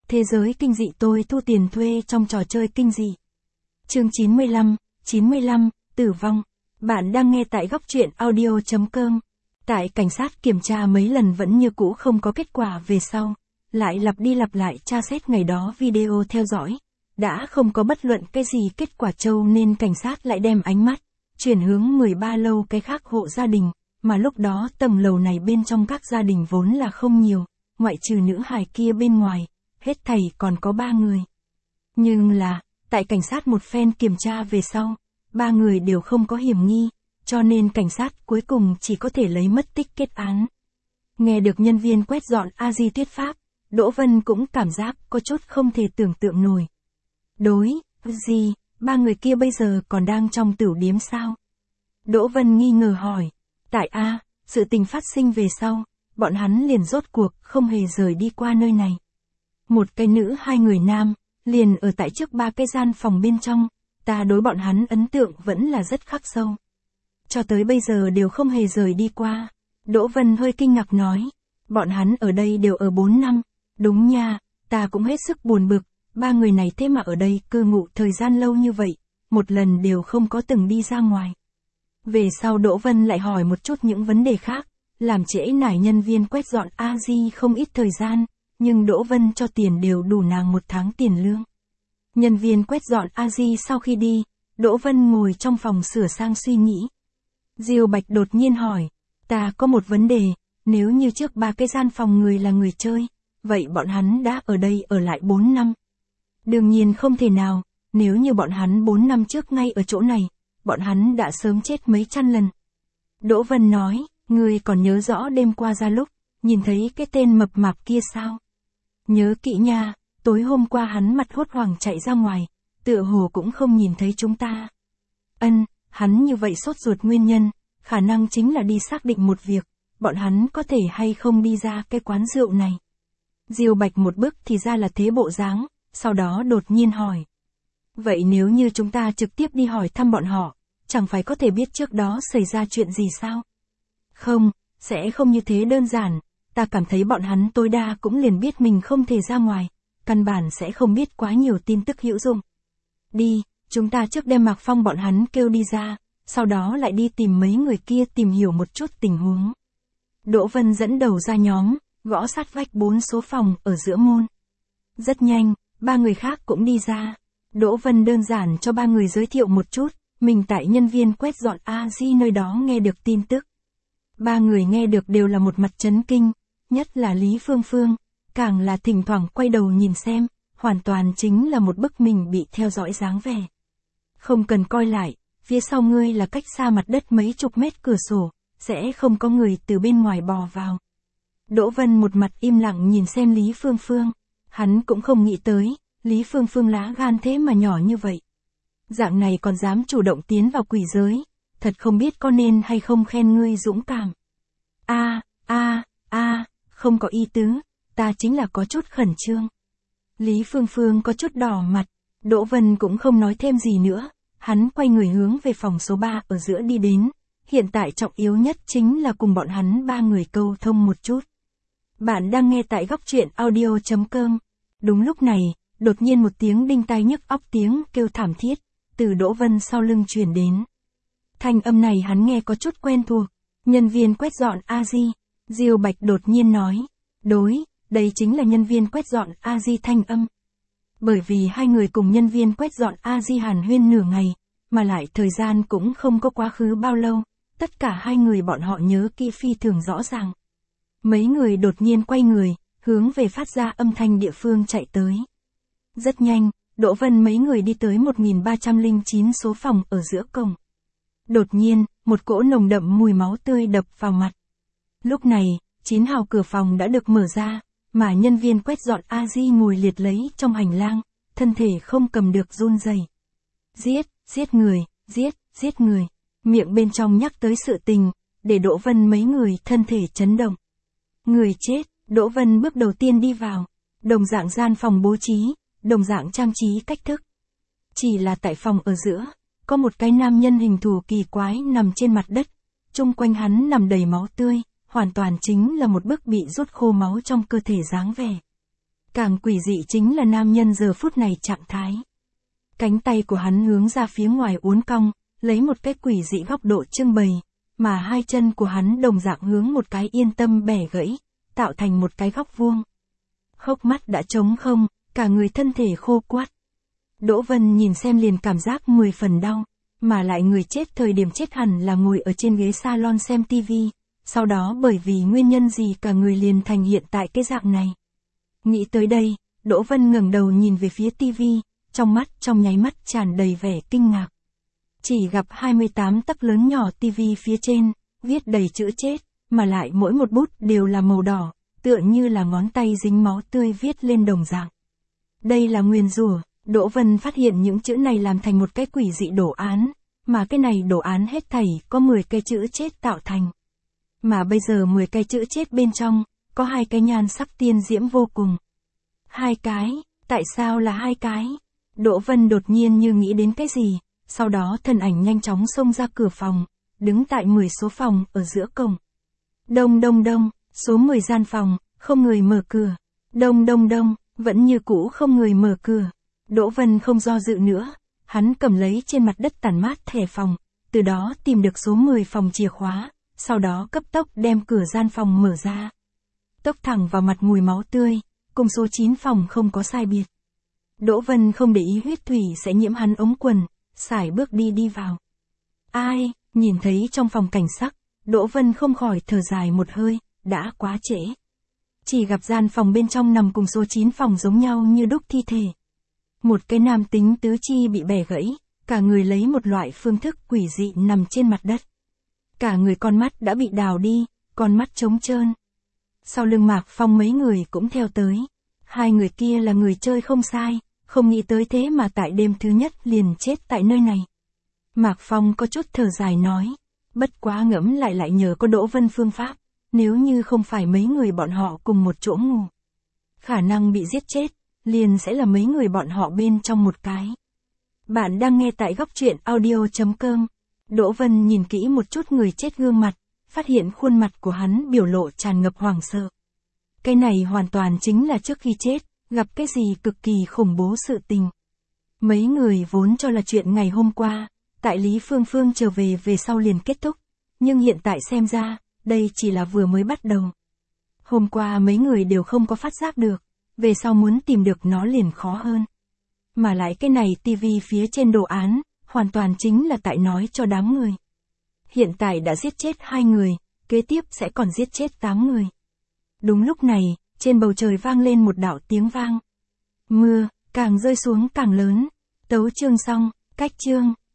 Thế giới kinh dị tôi thu tiền thuê trong trò chơi kinh dị. Chương 95, tử vong. Bạn đang nghe tại góc truyện audio.com. Tại cảnh sát kiểm tra mấy lần vẫn như cũ không có kết quả về sau. Lại lặp đi lặp lại tra xét ngày đó video theo dõi. Đã không có bất luận cái gì kết quả trâu nên cảnh sát lại đem ánh mắt chuyển hướng 13 lâu cái khác hộ gia đình. Mà lúc đó tầng lầu này bên trong các gia đình vốn là không nhiều, ngoại trừ nữ hài kia bên ngoài, hết thảy còn có 3 người. Nhưng là, tại cảnh sát một phen kiểm tra về sau, 3 người đều không có hiểm nghi, cho nên cảnh sát cuối cùng chỉ có thể lấy mất tích kết án. Nghe được nhân viên quét dọn A-di thuyết pháp, Đỗ Vân cũng cảm giác có chút không thể tưởng tượng nổi. Đối, gì, 3 người kia bây giờ còn đang trong tửu điếm sao? Đỗ Vân nghi ngờ hỏi. Tại A, sự tình phát sinh về sau, bọn hắn liền rốt cuộc không hề rời đi qua nơi này. Một cái nữ 2 người nam, liền ở tại trước 3 cái gian phòng bên trong, ta đối bọn hắn ấn tượng vẫn là rất khắc sâu. Cho tới bây giờ đều không hề rời đi qua. Đỗ Vân hơi kinh ngạc nói, bọn hắn ở đây đều ở 4 năm, đúng nha, ta cũng hết sức buồn bực, 3 người này thế mà ở đây cư ngụ thời gian lâu như vậy, một lần đều không có từng đi ra ngoài. Về sau Đỗ Vân lại hỏi một chút những vấn đề khác, làm trễ nải nhân viên quét dọn A-di không ít thời gian, nhưng Đỗ Vân cho tiền đều đủ nàng 1 tháng tiền lương. Nhân viên quét dọn A-di sau khi đi, Đỗ Vân ngồi trong phòng sửa sang suy nghĩ. Diêu Bạch đột nhiên hỏi, ta có một vấn đề, nếu như trước 3 cái gian phòng người là người chơi, vậy bọn hắn đã ở đây ở lại 4 năm. Đương nhiên không thể nào, nếu như bọn hắn 4 năm trước ngay ở chỗ này, bọn hắn đã sớm chết mấy trăm lần. Đỗ Vân nói, ngươi còn nhớ rõ đêm qua ra lúc, nhìn thấy cái tên mập mạp kia sao? Nhớ kỹ nha, tối hôm qua hắn mặt hốt hoảng chạy ra ngoài, tựa hồ cũng không nhìn thấy chúng ta. Hắn như vậy sốt ruột nguyên nhân, khả năng chính là đi xác định một việc, bọn hắn có thể hay không đi ra cái quán rượu này. Diêu Bạch một bước thì ra là thế bộ dáng, sau đó đột nhiên hỏi. Vậy nếu như chúng ta trực tiếp đi hỏi thăm bọn họ, chẳng phải có thể biết trước đó xảy ra chuyện gì sao? Không, sẽ không như thế đơn giản, ta cảm thấy bọn hắn tối đa cũng liền biết mình không thể ra ngoài, căn bản sẽ không biết quá nhiều tin tức hữu dụng. Đi, chúng ta trước đem Mạc Phong bọn hắn kêu đi ra, sau đó lại đi tìm mấy người kia tìm hiểu một chút tình huống. Đỗ Vân dẫn đầu ra nhóm, gõ sát vách 4 số phòng ở giữa môn. Rất nhanh, 3 người khác cũng đi ra. Đỗ Vân đơn giản cho 3 người giới thiệu một chút, mình tại nhân viên quét dọn A-di nơi đó nghe được tin tức. 3 người nghe được đều là một mặt chấn kinh, nhất là Lý Phương Phương, càng là thỉnh thoảng quay đầu nhìn xem, hoàn toàn chính là một bức mình bị theo dõi dáng vẻ. Không cần coi lại, phía sau ngươi là cách xa mặt đất mấy chục mét cửa sổ, sẽ không có người từ bên ngoài bò vào. Đỗ Vân một mặt im lặng nhìn xem Lý Phương Phương, hắn cũng không nghĩ tới, Lý Phương Phương lá gan thế mà nhỏ như vậy. Dạng này còn dám chủ động tiến vào quỷ giới, thật không biết có nên hay không khen ngươi dũng cảm. Không có ý tứ, ta chính là có chút khẩn trương. Lý Phương Phương có chút đỏ mặt, Đỗ Vân cũng không nói thêm gì nữa, hắn quay người hướng về phòng số 3 ở giữa đi đến, hiện tại trọng yếu nhất chính là cùng bọn hắn 3 người câu thông một chút. Bạn đang nghe tại góc truyện audio.com. Đúng lúc này, đột nhiên một tiếng đinh tai nhức óc tiếng kêu thảm thiết, từ Đỗ Vân sau lưng truyền đến. Thanh âm này hắn nghe có chút quen thuộc, nhân viên quét dọn A-di, Diêu Bạch đột nhiên nói, đối, đây chính là nhân viên quét dọn A-di thanh âm. Bởi vì 2 người cùng nhân viên quét dọn A-di hàn huyên nửa ngày, mà lại thời gian cũng không có quá khứ bao lâu, tất cả 2 người bọn họ nhớ kỹ phi thường rõ ràng. Mấy người đột nhiên quay người, hướng về phát ra âm thanh địa phương chạy tới. Rất nhanh, Đỗ Vân mấy người đi tới 1309 số phòng ở giữa cổng. Đột nhiên, một cỗ nồng đậm mùi máu tươi đập vào mặt. Lúc này, 9 hào cửa phòng đã được mở ra, mà nhân viên quét dọn A-di ngồi liệt lấy trong hành lang, thân thể không cầm được run rẩy. Giết người, miệng bên trong nhắc tới sự tình, để Đỗ Vân mấy người thân thể chấn động. Người chết, Đỗ Vân bước đầu tiên đi vào, đồng dạng gian phòng bố trí, đồng dạng trang trí cách thức. Chỉ là tại phòng ở giữa, có một cái nam nhân hình thù kỳ quái nằm trên mặt đất, chung quanh hắn nằm đầy máu tươi, hoàn toàn chính là một bức bị rút khô máu trong cơ thể dáng vẻ. Càng quỷ dị chính là nam nhân giờ phút này trạng thái. Cánh tay của hắn hướng ra phía ngoài uốn cong, lấy một cái quỷ dị góc độ trưng bày, mà hai chân của hắn đồng dạng hướng một cái yên tâm bẻ gãy, tạo thành một cái góc vuông. Hốc mắt đã trống không, cả người thân thể khô quắt. Đỗ Vân nhìn xem liền cảm giác 10 phần đau, mà lại người chết thời điểm chết hẳn là ngồi ở trên ghế salon xem tivi, sau đó bởi vì nguyên nhân gì cả người liền thành hiện tại cái dạng này. Nghĩ tới đây, Đỗ Vân ngẩng đầu nhìn về phía tivi, trong mắt trong nháy mắt tràn đầy vẻ kinh ngạc. Chỉ gặp 28 tấc lớn nhỏ tivi phía trên, viết đầy chữ chết, mà lại mỗi một bút đều là màu đỏ, tựa như là ngón tay dính máu tươi viết lên đồng dạng. Đây là nguyền rủa. Đỗ Vân phát hiện những chữ này làm thành một cái quỷ dị đồ án, mà cái này đồ án hết thảy có 10 cái chữ chết tạo thành. Mà bây giờ 10 cái chữ chết bên trong, có 2 cái nhan sắc tiên diễm vô cùng. 2 cái, tại sao là 2 cái? Đỗ Vân đột nhiên như nghĩ đến cái gì, sau đó thân ảnh nhanh chóng xông ra cửa phòng, đứng tại 10 số phòng ở giữa cổng. Đông đông đông, số 10 gian phòng, không người mở cửa. Đông đông đông, vẫn như cũ không người mở cửa. Đỗ Vân không do dự nữa, hắn cầm lấy trên mặt đất tản mát thẻ phòng, từ đó tìm được số 10 phòng chìa khóa, sau đó cấp tốc đem cửa gian phòng mở ra. Tốc thẳng vào mặt mùi máu tươi, cùng số 9 phòng không có sai biệt. Đỗ Vân không để ý huyết thủy sẽ nhiễm hắn ống quần, sải bước đi vào. Ai, nhìn thấy trong phòng cảnh sắc, Đỗ Vân không khỏi thở dài một hơi, đã quá trễ. Chỉ gặp gian phòng bên trong nằm cùng số 9 phòng giống nhau như đúc thi thể. Một cái nam tính tứ chi bị bẻ gãy, cả người lấy một loại phương thức quỷ dị nằm trên mặt đất. Cả người con mắt đã bị đào đi, con mắt trống trơn. Sau lưng Mạc Phong mấy người cũng theo tới. 2 người kia là người chơi không sai, không nghĩ tới thế mà tại đêm thứ nhất liền chết tại nơi này. Mạc Phong có chút thở dài nói, bất quá ngẫm lại nhờ có Đỗ Vân phương pháp, nếu như không phải mấy người bọn họ cùng một chỗ ngủ, khả năng bị giết chết, liền sẽ là mấy người bọn họ bên trong một cái. Bạn đang nghe tại góc truyện audio.com. Đỗ Vân nhìn kỹ một chút người chết gương mặt, phát hiện khuôn mặt của hắn biểu lộ tràn ngập hoảng sợ. Cái này hoàn toàn chính là trước khi chết, gặp cái gì cực kỳ khủng bố sự tình. Mấy người vốn cho là chuyện ngày hôm qua, tại Lý Phương Phương trở về sau liền kết thúc, nhưng hiện tại xem ra, đây chỉ là vừa mới bắt đầu. Hôm qua mấy người đều không có phát giác được, về sau muốn tìm được nó liền khó hơn. Mà lại cái này tivi phía trên đồ án, hoàn toàn chính là tại nói cho đám người. Hiện tại đã giết chết 2 người, kế tiếp sẽ còn giết chết 8 người. Đúng lúc này, trên bầu trời vang lên một đạo tiếng vang. Mưa, càng rơi xuống càng lớn. Tấu chương xong, cách chương.